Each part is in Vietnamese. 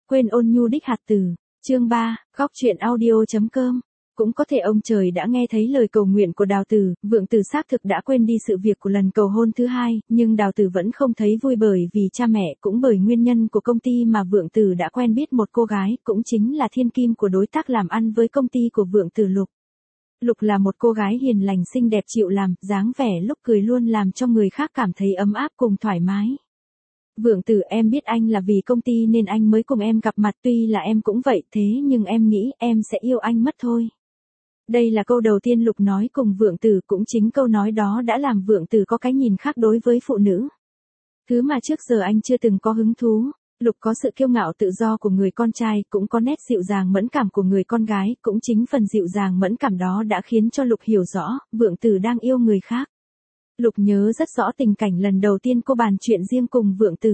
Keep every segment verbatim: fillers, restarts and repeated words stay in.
quên ôn nhu đích hạt tử. Chương ba, góc truyện audio.com. Cũng có thể ông trời đã nghe thấy lời cầu nguyện của Đào Tử, Vượng Tử xác thực đã quên đi sự việc của lần cầu hôn thứ hai, nhưng Đào Tử vẫn không thấy vui bởi vì cha mẹ cũng bởi nguyên nhân của công ty mà Vượng Tử đã quen biết một cô gái, cũng chính là thiên kim của đối tác làm ăn với công ty của Vượng Tử Lục. Lục là một cô gái hiền lành xinh đẹp chịu làm, dáng vẻ lúc cười luôn làm cho người khác cảm thấy ấm áp cùng thoải mái. Vượng Tử, em biết anh là vì công ty nên anh mới cùng em gặp mặt, tuy là em cũng vậy, thế nhưng em nghĩ em sẽ yêu anh mất thôi. Đây là câu đầu tiên Lục nói cùng Vượng Tử, cũng chính câu nói đó đã làm Vượng Tử có cái nhìn khác đối với phụ nữ. Thứ mà trước giờ anh chưa từng có hứng thú. Lục có sự kiêu ngạo tự do của người con trai, cũng có nét dịu dàng mẫn cảm của người con gái, cũng chính phần dịu dàng mẫn cảm đó đã khiến cho Lục hiểu rõ, Vượng Tử đang yêu người khác. Lục nhớ rất rõ tình cảnh lần đầu tiên cô bàn chuyện riêng cùng Vượng Tử.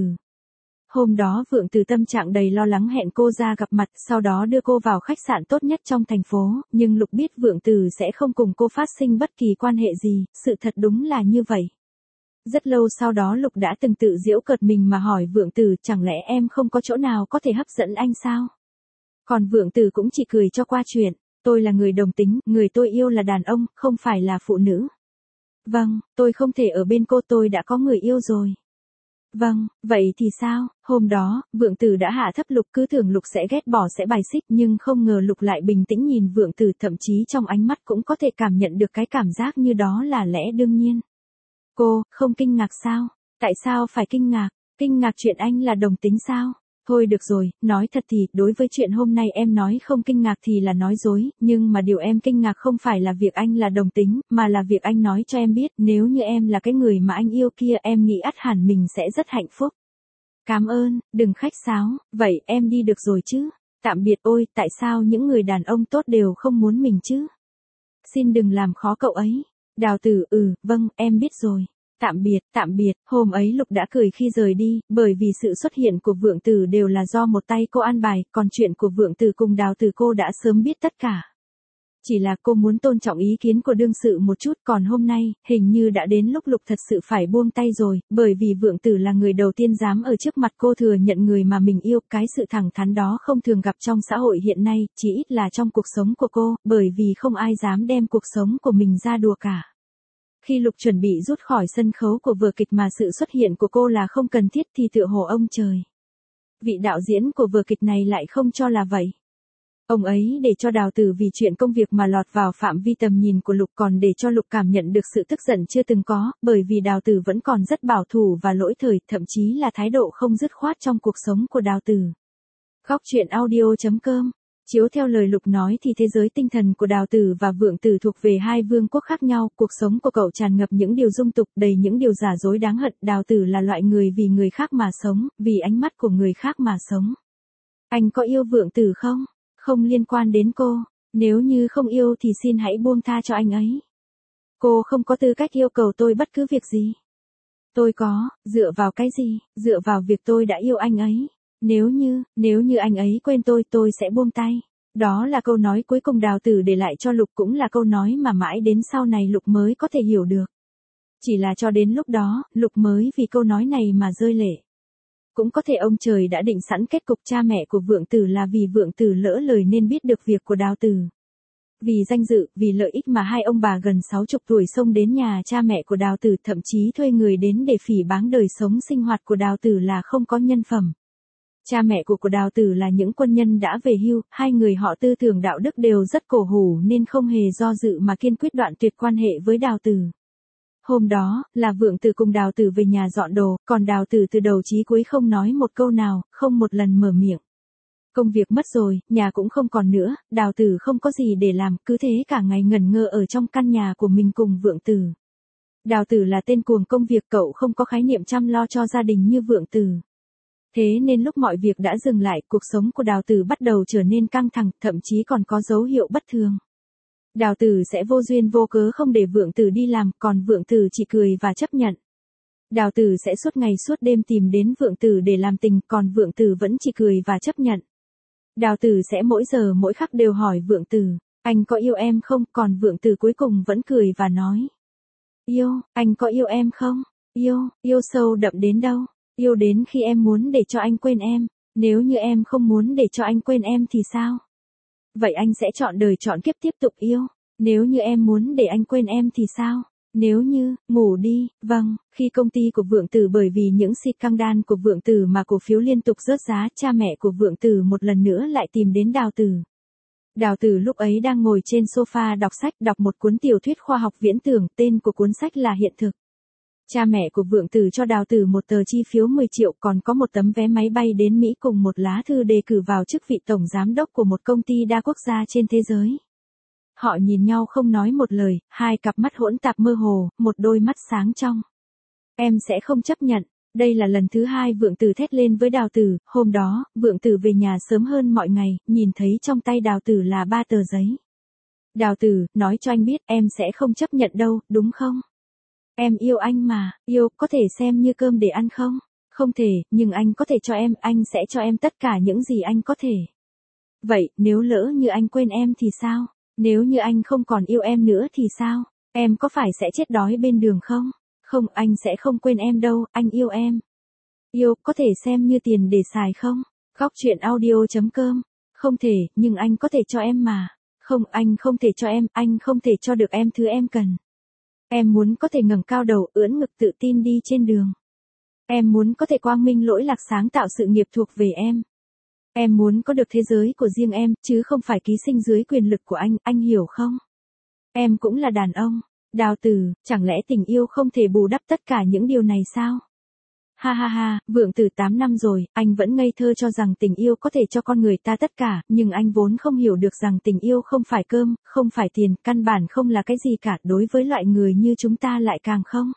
Hôm đó Vượng Tử tâm trạng đầy lo lắng hẹn cô ra gặp mặt, sau đó đưa cô vào khách sạn tốt nhất trong thành phố, nhưng Lục biết Vượng Tử sẽ không cùng cô phát sinh bất kỳ quan hệ gì, sự thật đúng là như vậy. Rất lâu sau đó Lục đã từng tự giễu cợt mình mà hỏi Vượng Tử, chẳng lẽ em không có chỗ nào có thể hấp dẫn anh sao? Còn Vượng Tử cũng chỉ cười cho qua chuyện, tôi là người đồng tính, người tôi yêu là đàn ông, không phải là phụ nữ. Vâng, tôi không thể ở bên cô, tôi đã có người yêu rồi. Vâng, vậy thì sao? Hôm đó, Vượng Tử đã hạ thấp Lục, cứ tưởng Lục sẽ ghét bỏ sẽ bài xích, nhưng không ngờ Lục lại bình tĩnh nhìn Vượng Tử, thậm chí trong ánh mắt cũng có thể cảm nhận được cái cảm giác như đó là lẽ đương nhiên. Cô, không kinh ngạc sao? Tại sao phải kinh ngạc? Kinh ngạc chuyện anh là đồng tính sao? Thôi được rồi, nói thật thì, đối với chuyện hôm nay em nói không kinh ngạc thì là nói dối, nhưng mà điều em kinh ngạc không phải là việc anh là đồng tính, mà là việc anh nói cho em biết, nếu như em là cái người mà anh yêu kia, em nghĩ ắt hẳn mình sẽ rất hạnh phúc. Cảm ơn, đừng khách sáo, vậy em đi được rồi chứ? Tạm biệt. Ôi, tại sao những người đàn ông tốt đều không muốn mình chứ? Xin đừng làm khó cậu ấy. Đào Tử, ừ, vâng, em biết rồi. Tạm biệt, tạm biệt. Hôm ấy Lục đã cười khi rời đi, bởi vì sự xuất hiện của Vượng Tử đều là do một tay cô an bài, còn chuyện của Vượng Tử cùng Đào Tử cô đã sớm biết tất cả. Chỉ là cô muốn tôn trọng ý kiến của đương sự một chút, còn hôm nay, hình như đã đến lúc Lục thật sự phải buông tay rồi, bởi vì Vượng Tử là người đầu tiên dám ở trước mặt cô thừa nhận người mà mình yêu, cái sự thẳng thắn đó không thường gặp trong xã hội hiện nay, chỉ ít là trong cuộc sống của cô, bởi vì không ai dám đem cuộc sống của mình ra đùa cả. Khi Lục chuẩn bị rút khỏi sân khấu của vở kịch mà sự xuất hiện của cô là không cần thiết thì tựa hồ ông trời. Vị đạo diễn của vở kịch này lại không cho là vậy. Ông ấy để cho Đào Tử vì chuyện công việc mà lọt vào phạm vi tầm nhìn của Lục, còn để cho Lục cảm nhận được sự tức giận chưa từng có, bởi vì Đào Tử vẫn còn rất bảo thủ và lỗi thời, thậm chí là thái độ không dứt khoát trong cuộc sống của Đào Tử. Góc truyện audio.com. Chiếu theo lời Lục nói thì thế giới tinh thần của Đào Tử và Vượng Tử thuộc về hai vương quốc khác nhau, cuộc sống của cậu tràn ngập những điều dung tục, đầy những điều giả dối đáng hận, Đào Tử là loại người vì người khác mà sống, vì ánh mắt của người khác mà sống. Anh có yêu Vượng Tử không? Không liên quan đến cô, nếu như không yêu thì xin hãy buông tha cho anh ấy. Cô không có tư cách yêu cầu tôi bất cứ việc gì. Tôi có, dựa vào cái gì? Dựa vào việc tôi đã yêu anh ấy. Nếu như, nếu như anh ấy quên tôi, tôi sẽ buông tay. Đó là câu nói cuối cùng Đào Tử để lại cho Lục, cũng là câu nói mà mãi đến sau này Lục mới có thể hiểu được. Chỉ là cho đến lúc đó, Lục mới vì câu nói này mà rơi lệ. Cũng có thể ông trời đã định sẵn kết cục cha mẹ của Vượng Tử là vì Vượng Tử lỡ lời nên biết được việc của Đào Tử. Vì danh dự, vì lợi ích mà hai ông bà gần sáu chục tuổi xông đến nhà cha mẹ của Đào Tử, thậm chí thuê người đến để phỉ báng đời sống sinh hoạt của Đào Tử là không có nhân phẩm. Cha mẹ của của Đào Tử là những quân nhân đã về hưu, hai người họ tư tưởng đạo đức đều rất cổ hủ nên không hề do dự mà kiên quyết đoạn tuyệt quan hệ với Đào Tử. Hôm đó, là Vượng Tử cùng Đào Tử về nhà dọn đồ, còn Đào Tử từ đầu chí cuối không nói một câu nào, không một lần mở miệng. Công việc mất rồi, nhà cũng không còn nữa, Đào Tử không có gì để làm, cứ thế cả ngày ngẩn ngơ ở trong căn nhà của mình cùng Vượng Tử. Đào Tử là tên cuồng công việc, cậu không có khái niệm chăm lo cho gia đình như Vượng Tử. Thế nên lúc mọi việc đã dừng lại, cuộc sống của Đào Tử bắt đầu trở nên căng thẳng, thậm chí còn có dấu hiệu bất thường. Đào Tử sẽ vô duyên vô cớ không để Vượng Tử đi làm, còn Vượng Tử chỉ cười và chấp nhận. Đào Tử sẽ suốt ngày suốt đêm tìm đến Vượng Tử để làm tình, còn Vượng Tử vẫn chỉ cười và chấp nhận. Đào Tử sẽ mỗi giờ mỗi khắc đều hỏi Vượng Tử, anh có yêu em không, còn Vượng Tử cuối cùng vẫn cười và nói. Yêu, anh có yêu em không? Yêu, yêu sâu đậm đến đâu? Yêu đến khi em muốn để cho anh quên em. Nếu như em không muốn để cho anh quên em thì sao? Vậy anh sẽ chọn đời chọn kiếp tiếp tục yêu. Nếu như em muốn để anh quên em thì sao? Nếu như, ngủ đi, vâng, khi công ty của Vượng Tử bởi vì những scandal của Vượng Tử mà cổ phiếu liên tục rớt giá, cha mẹ của Vượng Tử một lần nữa lại tìm đến Đào Tử. Đào Tử lúc ấy đang ngồi trên sofa đọc sách, đọc một cuốn tiểu thuyết khoa học viễn tưởng, tên của cuốn sách là Hiện thực. Cha mẹ của Vượng Tử cho Đào Tử một tờ chi phiếu mười triệu, còn có một tấm vé máy bay đến Mỹ cùng một lá thư đề cử vào chức vị tổng giám đốc của một công ty đa quốc gia trên thế giới. Họ nhìn nhau không nói một lời, hai cặp mắt hỗn tạp mơ hồ, một đôi mắt sáng trong. Em sẽ không chấp nhận. Đây là lần thứ hai Vượng Tử thét lên với Đào Tử. Hôm đó, Vượng Tử về nhà sớm hơn mọi ngày, nhìn thấy trong tay Đào Tử là ba tờ giấy. Đào Tử, nói cho anh biết em sẽ không chấp nhận đâu, đúng không? Em yêu anh mà, yêu, có thể xem như cơm để ăn không? Không thể, nhưng anh có thể cho em, anh sẽ cho em tất cả những gì anh có thể. Vậy, nếu lỡ như anh quên em thì sao? Nếu như anh không còn yêu em nữa thì sao? Em có phải sẽ chết đói bên đường không? Không, anh sẽ không quên em đâu, anh yêu em. Yêu, có thể xem như tiền để xài không? Góc truyện audio chấm com. Không thể, nhưng anh có thể cho em mà. Không, anh không thể cho em, anh không thể cho được em thứ em cần. Em muốn có thể ngẩng cao đầu, ưỡn ngực tự tin đi trên đường. Em muốn có thể quang minh lỗi lạc sáng tạo sự nghiệp thuộc về em. Em muốn có được thế giới của riêng em, chứ không phải ký sinh dưới quyền lực của anh, anh hiểu không? Em cũng là đàn ông. Đào Tử, chẳng lẽ tình yêu không thể bù đắp tất cả những điều này sao? Ha ha ha, Vượng Tử tám năm rồi, anh vẫn ngây thơ cho rằng tình yêu có thể cho con người ta tất cả, nhưng anh vốn không hiểu được rằng tình yêu không phải cơm, không phải tiền, căn bản không là cái gì cả, đối với loại người như chúng ta lại càng không.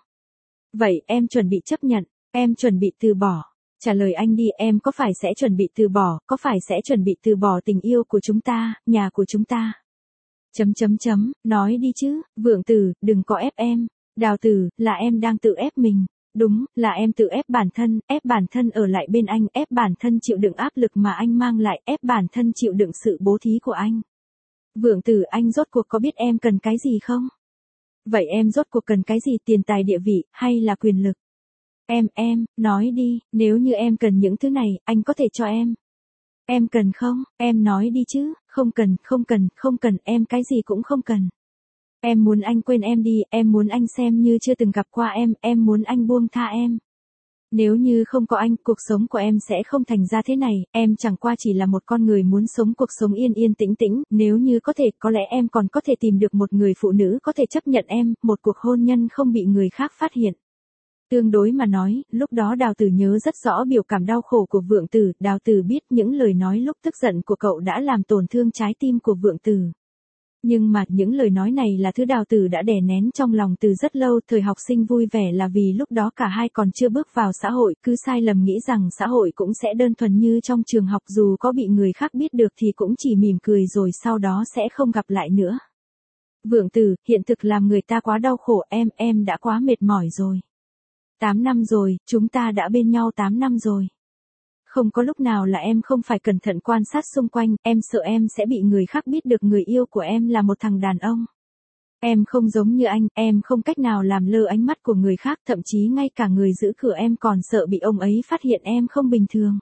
Vậy em chuẩn bị chấp nhận, em chuẩn bị từ bỏ. Trả lời anh đi, em có phải sẽ chuẩn bị từ bỏ, có phải sẽ chuẩn bị từ bỏ tình yêu của chúng ta, nhà của chúng ta? Chấm chấm chấm, nói đi chứ, Vượng Tử, đừng có ép em. Đào Tử, là em đang tự ép mình. Đúng, là em tự ép bản thân, ép bản thân ở lại bên anh, ép bản thân chịu đựng áp lực mà anh mang lại, ép bản thân chịu đựng sự bố thí của anh. Vượng Tử, anh rốt cuộc có biết em cần cái gì không? Vậy em rốt cuộc cần cái gì, tiền tài địa vị, hay là quyền lực? Em, em, nói đi, nếu như em cần những thứ này, anh có thể cho em. Em cần không, em nói đi chứ, không cần, không cần, không cần, em cái gì cũng không cần. Em muốn anh quên em đi, em muốn anh xem như chưa từng gặp qua em, em muốn anh buông tha em. Nếu như không có anh, cuộc sống của em sẽ không thành ra thế này, em chẳng qua chỉ là một con người muốn sống cuộc sống yên yên tĩnh tĩnh, nếu như có thể, có lẽ em còn có thể tìm được một người phụ nữ có thể chấp nhận em, một cuộc hôn nhân không bị người khác phát hiện. Tương đối mà nói, lúc đó Đào Tử nhớ rất rõ biểu cảm đau khổ của Vượng Tử, Đào Tử biết những lời nói lúc tức giận của cậu đã làm tổn thương trái tim của Vượng Tử. Nhưng mà, những lời nói này là thứ Đào Tử đã đè nén trong lòng từ rất lâu, thời học sinh vui vẻ là vì lúc đó cả hai còn chưa bước vào xã hội, cứ sai lầm nghĩ rằng xã hội cũng sẽ đơn thuần như trong trường học, dù có bị người khác biết được thì cũng chỉ mỉm cười rồi sau đó sẽ không gặp lại nữa. Vượng Tử, hiện thực làm người ta quá đau khổ, em, em đã quá mệt mỏi rồi. tám năm rồi, chúng ta đã bên nhau tám năm rồi. Không có lúc nào là em không phải cẩn thận quan sát xung quanh, em sợ em sẽ bị người khác biết được người yêu của em là một thằng đàn ông. Em không giống như anh, em không cách nào làm lơ ánh mắt của người khác, thậm chí ngay cả người giữ cửa em còn sợ bị ông ấy phát hiện em không bình thường.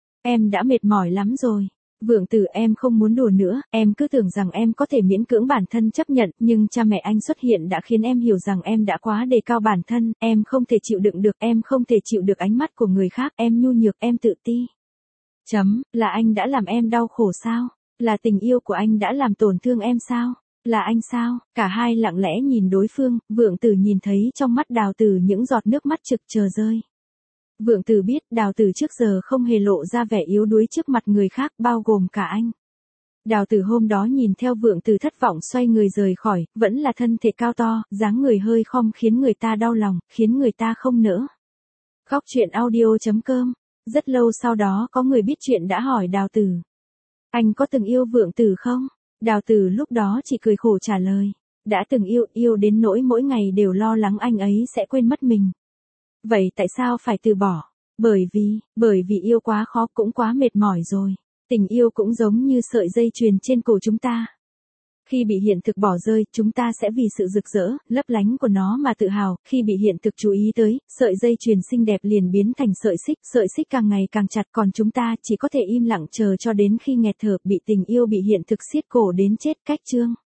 Em đã mệt mỏi lắm rồi. Vượng Tử, em không muốn đùa nữa, em cứ tưởng rằng em có thể miễn cưỡng bản thân chấp nhận, nhưng cha mẹ anh xuất hiện đã khiến em hiểu rằng em đã quá đề cao bản thân, em không thể chịu đựng được, em không thể chịu được ánh mắt của người khác, em nhu nhược, em tự ti. Chấm, là anh đã làm em đau khổ sao? Là tình yêu của anh đã làm tổn thương em sao? Là anh sao? Cả hai lặng lẽ nhìn đối phương, Vượng Tử nhìn thấy trong mắt Đào Tử những giọt nước mắt trực chờ rơi. Vượng Tử biết Đào Tử trước giờ không hề lộ ra vẻ yếu đuối trước mặt người khác, bao gồm cả anh. Đào Tử hôm đó nhìn theo Vượng Tử thất vọng xoay người rời khỏi, vẫn là thân thể cao to, dáng người hơi khom khiến người ta đau lòng, khiến người ta không nỡ. Góc truyện audio chấm com. Rất lâu sau đó có người biết chuyện đã hỏi Đào Tử. Anh có từng yêu Vượng Tử không? Đào Tử lúc đó chỉ cười khổ trả lời. Đã từng yêu, yêu đến nỗi mỗi ngày đều lo lắng anh ấy sẽ quên mất mình. Vậy tại sao phải từ bỏ? Bởi vì, bởi vì yêu quá khó cũng quá mệt mỏi rồi. Tình yêu cũng giống như sợi dây chuyền trên cổ chúng ta. Khi bị hiện thực bỏ rơi, chúng ta sẽ vì sự rực rỡ, lấp lánh của nó mà tự hào, khi bị hiện thực chú ý tới, sợi dây chuyền xinh đẹp liền biến thành sợi xích, sợi xích càng ngày càng chặt, còn chúng ta chỉ có thể im lặng chờ cho đến khi nghẹt thở, bị tình yêu bị hiện thực siết cổ đến chết. Cách chương